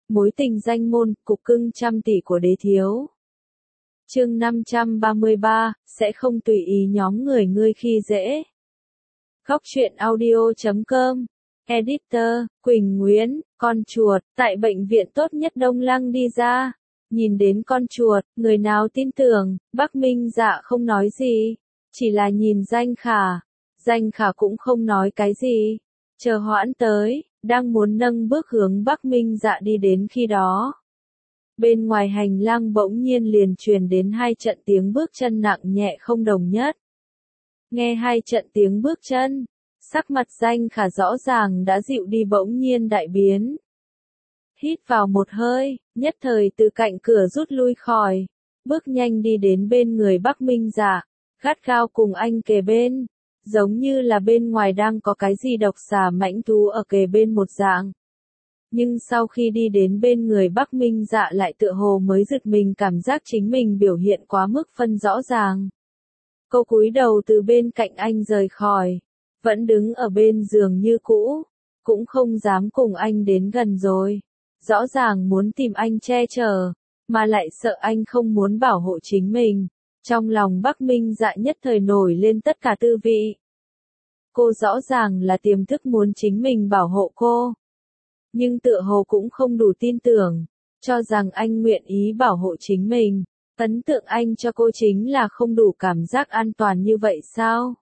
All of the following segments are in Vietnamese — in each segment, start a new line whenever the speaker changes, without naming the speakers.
Mối tình danh môn, cục cưng trăm tỷ của đế thiếu. Chương 533, sẽ không tùy ý nhóm người ngươi khi dễ. Góc truyện audio.com. Editor, Quỳnh Nguyễn, con chuột, tại bệnh viện tốt nhất Đông Lăng đi ra. Nhìn đến con chuột, người nào tin tưởng, Bắc Minh Dạ không nói gì. Chỉ là nhìn Danh Khả. Danh Khả cũng không nói cái gì. Chờ Hoãn tới, đang muốn nâng bước hướng Bắc Minh Dạ đi đến khi đó. Bên ngoài hành lang bỗng nhiên liền truyền đến hai trận tiếng bước chân nặng nhẹ không đồng nhất. Nghe hai trận tiếng bước chân, sắc mặt Danh Khả rõ ràng đã dịu đi bỗng nhiên đại biến. Hít vào một hơi, nhất thời từ cạnh cửa rút lui khỏi, bước nhanh đi đến bên người Bắc Minh Dạ, gắt gao cùng anh kề bên, giống như là bên ngoài đang có cái gì độc xà mãnh thú ở kề bên một dạng. Nhưng sau khi đi đến bên người Bắc Minh Dạ lại tựa hồ mới giật mình cảm giác chính mình biểu hiện quá mức phân rõ ràng. Cô cúi đầu từ bên cạnh anh rời khỏi, vẫn đứng ở bên giường như cũ, cũng không dám cùng anh đến gần rồi. Rõ ràng muốn tìm anh che chở, mà lại sợ anh không muốn bảo hộ chính mình. Trong lòng Bắc Minh Dạ nhất thời nổi lên tất cả tư vị. Cô rõ ràng là tiềm thức muốn chính mình bảo hộ cô. Nhưng tựa hồ cũng không đủ tin tưởng, cho rằng anh nguyện ý bảo hộ chính mình. Ấn tượng anh cho cô chính là không đủ cảm giác an toàn như vậy sao?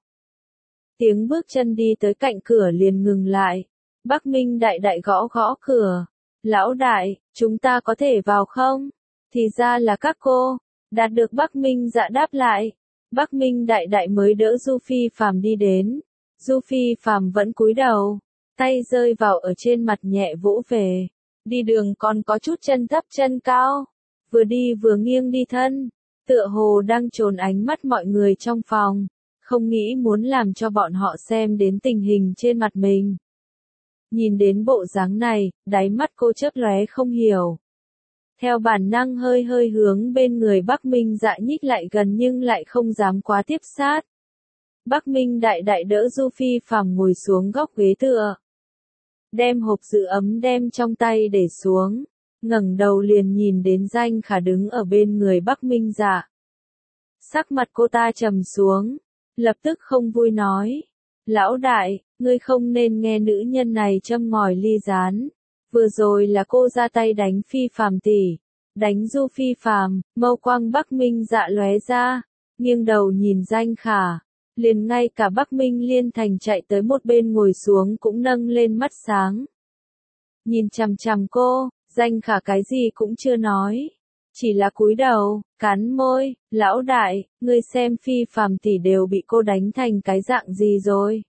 Tiếng bước chân đi tới cạnh cửa liền ngừng lại. Bắc Minh đại đại gõ gõ cửa. Lão đại, chúng ta có thể vào không? Thì ra là các cô. Đạt được Bắc Minh Dạ đáp lại. Bắc Minh đại đại mới đỡ Du Phi Phàm đi đến. Du Phi Phàm vẫn cúi đầu, tay rơi vào ở trên mặt nhẹ vỗ về. Đi đường còn có chút chân thấp chân cao, vừa đi vừa nghiêng đi thân, tựa hồ đang trốn ánh mắt mọi người trong phòng, không nghĩ muốn làm cho bọn họ xem đến tình hình trên mặt mình. Nhìn đến bộ dáng này, đáy mắt cô chớp lóe không hiểu. Theo bản năng hơi hơi hướng bên người Bắc Minh Dạ nhích lại gần nhưng lại không dám quá tiếp sát. Bắc Minh đại đại đỡ Du Phi Phàm ngồi xuống góc ghế tựa. Đem hộp giữ ấm đem trong tay để xuống, ngẩng đầu liền nhìn đến Danh Khả đứng ở bên người Bắc Minh Dạ. Sắc mặt cô ta trầm xuống, lập tức không vui nói. Lão đại, ngươi không nên nghe nữ nhân này châm ngòi ly gián. Vừa rồi là cô ra tay đánh Phi Phàm tỷ, đánh Du Phi Phàm, mâu quang Bắc Minh Dạ lóe ra, nghiêng đầu nhìn Danh Khả. Liền ngay cả Bắc Minh Liên Thành chạy tới một bên ngồi xuống cũng nâng lên mắt sáng. Nhìn chằm chằm cô, Danh Khả cái gì cũng chưa nói. Chỉ là cúi đầu, cắn môi, lão đại, ngươi xem Phi Phàm tỷ đều bị cô đánh thành cái dạng gì rồi.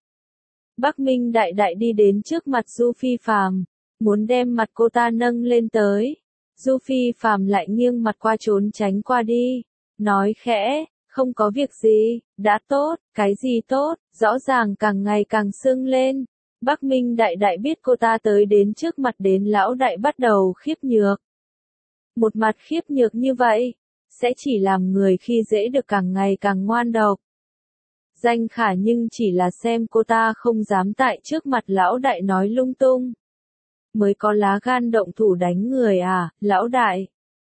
Bắc Minh đại đại đi đến trước mặt Du Phi Phàm, muốn đem mặt cô ta nâng lên tới. Du Phi Phàm lại nghiêng mặt qua trốn tránh qua đi, nói khẽ. Không có việc gì, đã tốt, cái gì tốt, rõ ràng càng ngày càng sưng lên. Bắc Minh đại đại biết cô ta tới đến trước mặt đến lão đại bắt đầu khiếp nhược. Một mặt khiếp nhược như vậy, sẽ chỉ làm người khi dễ được càng ngày càng ngoan độc. Danh Khả nhưng chỉ là xem cô ta không dám tại trước mặt lão đại nói lung tung. Mới có lá gan động thủ đánh người à, lão đại.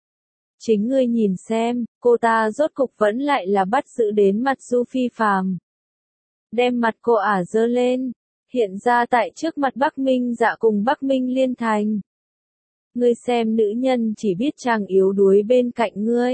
Chính ngươi nhìn xem, cô ta rốt cục vẫn lại là bắt giữ đến mặt Du Phi Phàm. Đem mặt cô ả dơ lên, hiện ra tại trước mặt Bắc Minh Dạ cùng Bắc Minh Liên Thành. Ngươi xem nữ nhân chỉ biết chàng yếu đuối bên cạnh ngươi.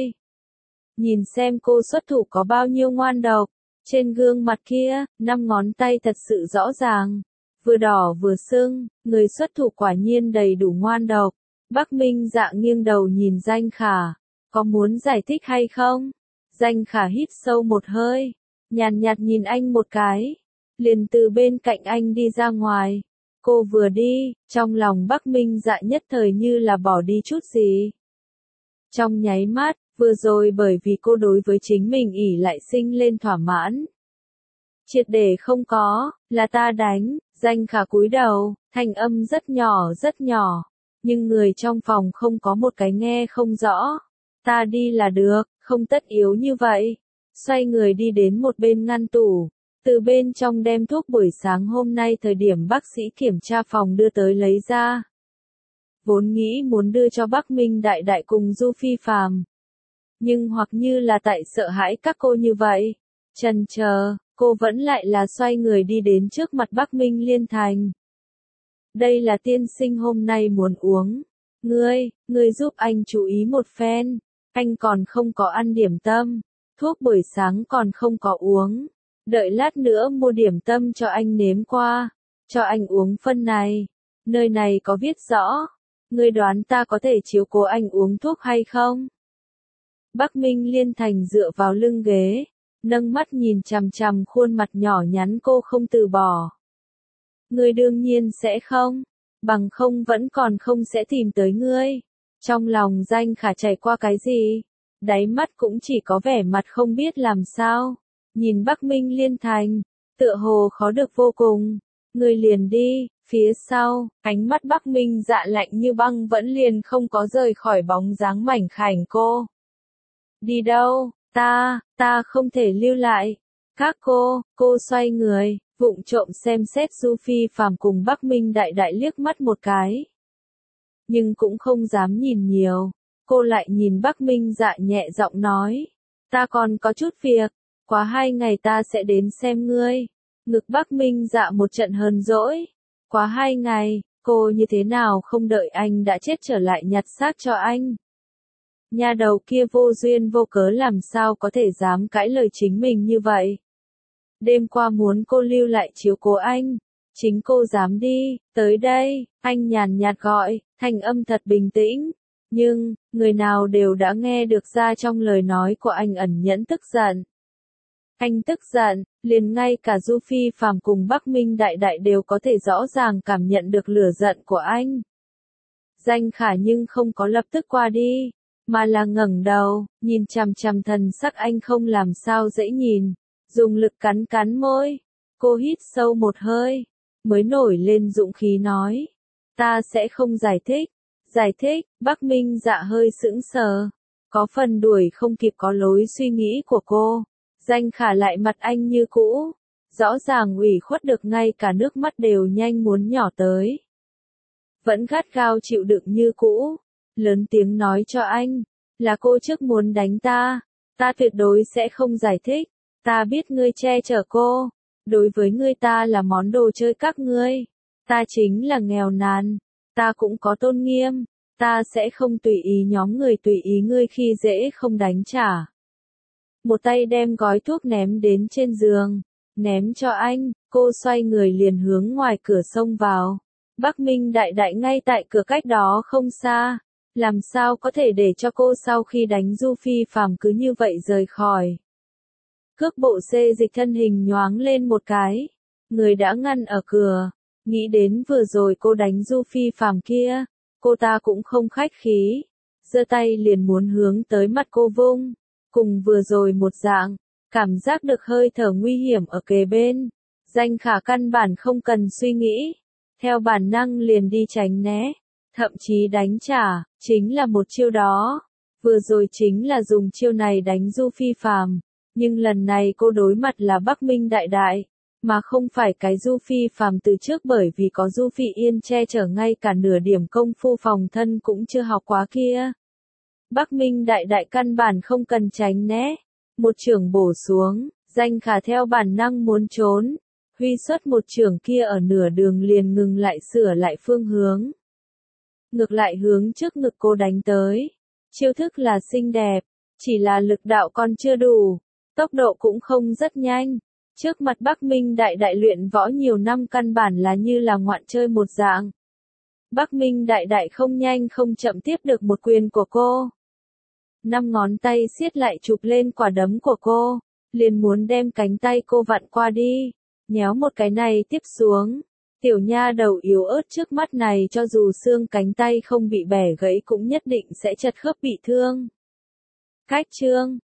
Nhìn xem cô xuất thủ có bao nhiêu ngoan độc, trên gương mặt kia, 5 ngón tay thật sự rõ ràng, vừa đỏ vừa sưng, người xuất thủ quả nhiên đầy đủ ngoan độc. Bắc Minh Dạ nghiêng đầu nhìn Danh Khả, có muốn giải thích hay không? Danh Khả hít sâu một hơi, nhàn nhạt nhìn anh một cái, liền từ bên cạnh anh đi ra ngoài. Cô vừa đi, trong lòng Bắc Minh Dạ nhất thời như là bỏ đi chút gì. Trong nháy mắt, vừa rồi bởi vì cô đối với chính mình ỷ lại sinh lên thỏa mãn. Triệt để không có, là ta đánh. Danh Khả cúi đầu, thanh âm rất nhỏ. Nhưng người trong phòng không có một cái nghe không rõ. Ta đi là được, không tất yếu như vậy. Xoay người đi đến một bên ngăn tủ, từ bên trong đem thuốc buổi sáng hôm nay thời điểm bác sĩ kiểm tra phòng đưa tới lấy ra. vốn nghĩ muốn đưa cho Bắc Minh Đại Đại cùng Du Phi Phàm. Nhưng hoặc như là tại sợ hãi các cô như vậy, chần chờ, cô vẫn lại là xoay người đi đến trước mặt Bắc Minh Liên Thành. Đây là tiên sinh hôm nay muốn uống. Ngươi giúp anh chú ý một phen. Anh còn không có ăn điểm tâm. Thuốc buổi sáng còn không có uống. Đợi lát nữa mua điểm tâm cho anh nếm qua. Cho anh uống phân này. Nơi này có viết rõ. Ngươi đoán ta có thể chiếu cố anh uống thuốc hay không? Bắc Minh Liên Thành dựa vào lưng ghế. Nâng mắt nhìn chằm chằm khuôn mặt nhỏ nhắn cô không từ bỏ. Ngươi đương nhiên sẽ không. Bằng không vẫn còn không sẽ tìm tới ngươi. Trong lòng Danh Khả chảy qua cái gì? Đáy mắt cũng chỉ có vẻ mặt không biết làm sao. Nhìn Bắc Minh Liên Thành, tựa hồ khó được vô cùng. Ngươi liền đi, phía sau, ánh mắt Bắc Minh Dạ lạnh như băng vẫn liền không có rời khỏi bóng dáng mảnh khảnh cô. Đi đâu? Ta không thể lưu lại. Các cô xoay người, vụng trộm xem xét Du Phi Phàm cùng Bắc Minh Đại Đại liếc mắt một cái. Nhưng cũng không dám nhìn nhiều, cô lại nhìn Bắc Minh Dạ nhẹ giọng nói. Ta còn có chút việc, quá 2 ngày ta sẽ đến xem ngươi. Ngực Bắc Minh Dạ một trận hờn dỗi. Quá 2 ngày, cô như thế nào không đợi anh đã chết trở lại nhặt xác cho anh. Nhà đầu kia vô duyên vô cớ làm sao có thể dám cãi lời chính mình như vậy. Đêm qua muốn cô lưu lại chiếu cố anh. Chính cô dám đi, tới đây, anh nhàn nhạt gọi, thanh âm thật bình tĩnh. Nhưng, người nào đều đã nghe được ra trong lời nói của anh ẩn nhẫn tức giận. Anh tức giận, liền ngay cả Du Phi Phàm cùng Bắc Minh Đại Đại đều có thể rõ ràng cảm nhận được lửa giận của anh. Danh Khả nhưng không có lập tức qua đi, mà là ngẩng đầu, nhìn chằm chằm thần sắc anh không làm sao dễ nhìn, dùng lực cắn cắn môi. Cô hít sâu một hơi, mới nổi lên dũng khí nói. Ta sẽ không giải thích. Giải thích, Bắc Minh Dạ hơi sững sờ. Có phần đuổi không kịp có lối suy nghĩ của cô. Danh Khả lại mặt anh như cũ. Rõ ràng ủy khuất được ngay cả nước mắt đều nhanh muốn nhỏ tới. Vẫn gắt gao chịu đựng như cũ. Lớn tiếng nói cho anh. Là cô trước muốn đánh ta. Ta tuyệt đối sẽ không giải thích. Ta biết ngươi che chở cô. Đối với ngươi ta là món đồ chơi các ngươi. Ta chính là nghèo nàn. Ta cũng có tôn nghiêm. Ta sẽ không tùy ý nhóm người tùy ý ngươi khi dễ không đánh trả. Một tay đem gói thuốc ném đến trên giường. Ném cho anh, cô xoay người liền hướng ngoài cửa xông vào. Bắc Minh Đại Đại ngay tại cửa cách đó không xa. Làm sao có thể để cho cô sau khi đánh Du Phi Phàm cứ như vậy rời khỏi. Cước bộ xê dịch thân hình nhoáng lên một cái. Người đã ngăn ở cửa. Nghĩ đến vừa rồi cô đánh Du Phi Phàm kia. Cô ta cũng không khách khí. Giơ tay liền muốn hướng tới mặt cô vung. Cùng vừa rồi một dạng. Cảm giác được hơi thở nguy hiểm ở kề bên. Danh Khả căn bản không cần suy nghĩ. Theo bản năng liền đi tránh né. Thậm chí đánh trả. Chính là một chiêu đó. Vừa rồi chính là dùng chiêu này đánh Du Phi Phàm. Nhưng lần này cô đối mặt là Bắc Minh Đại Đại, mà không phải cái Du Phi Phàm từ trước bởi vì có Du Phi Yên che chở ngay cả nửa điểm công phu phòng thân cũng chưa học quá kia. Bắc Minh Đại Đại căn bản không cần tránh né. Một chưởng bổ xuống, Danh Khả theo bản năng muốn trốn. Huy xuất một chưởng kia ở nửa đường liền ngừng lại sửa lại phương hướng. Ngược lại hướng trước ngực cô đánh tới. Chiêu thức là xinh đẹp, chỉ là lực đạo còn chưa đủ. Tốc độ cũng không rất nhanh. Trước mặt Bắc Minh Đại Đại luyện võ nhiều năm căn bản là như là ngoạn chơi một dạng. Bắc Minh Đại Đại không nhanh không chậm tiếp được một quyền của cô. 5 ngón tay siết lại chụp lên quả đấm của cô. Liền muốn đem cánh tay cô vặn qua đi. Nhéo một cái này tiếp xuống. Tiểu nha đầu yếu ớt trước mắt này cho dù xương cánh tay không bị bẻ gãy cũng nhất định sẽ chật khớp bị thương. Cách chương